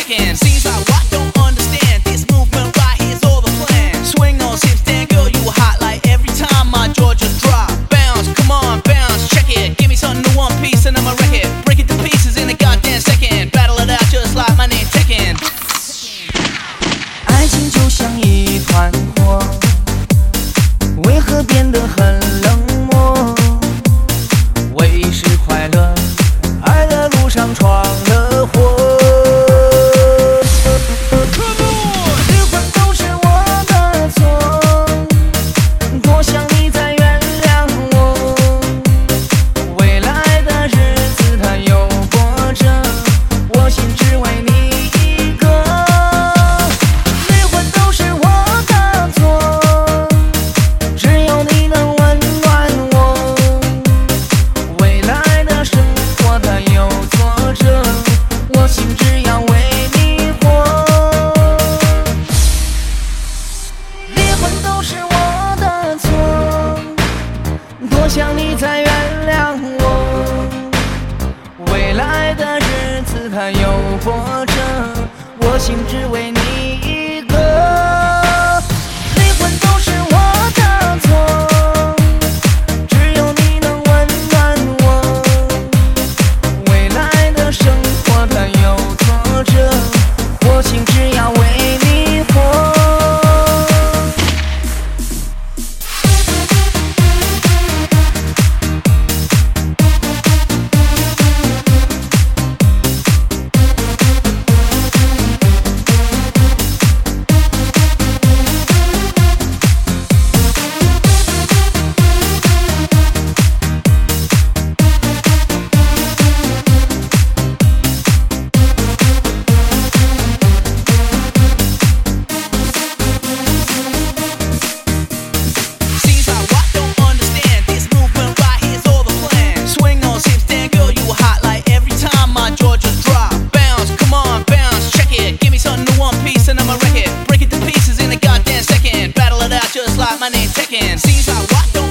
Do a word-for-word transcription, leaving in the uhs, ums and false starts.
Tekken. Seems like what don't understand. This movement right here's all the plan. Swing those hips, damn girl, you hot like every time my jaw just drop. Bounce, come on, bounce, check it. Give me something to one piece and I'ma wreck it. Break it to pieces in a goddamn second. Battle it out just like my name Tekken. 爱情就像一团火，为何变得很冷漠？为是快乐，爱的路上闯了祸。离婚都是我的错，多想你再原谅我。未来的日子它有波折，我心只为你一个。离婚都是我的错，只有你能温暖我。未来的生活它有挫折，我心只要为你活。离婚都是我的错，多想你再原谅我。未来的日子它有波折，我心只为你一个。离婚都是我的错，只有你能温暖我。未来的生活它有挫折，我心只要为你活。 Seems like what don't understand. This movement right here's all the plan. Swing those hips, damn girl, you hot like every time my jaw just drop. Bounce, come on, bounce, check it. Give me something to one piece and I'ma wreck it. Break it to pieces in a goddamn second. Battle it out just like my name Tekken. Seems like what don't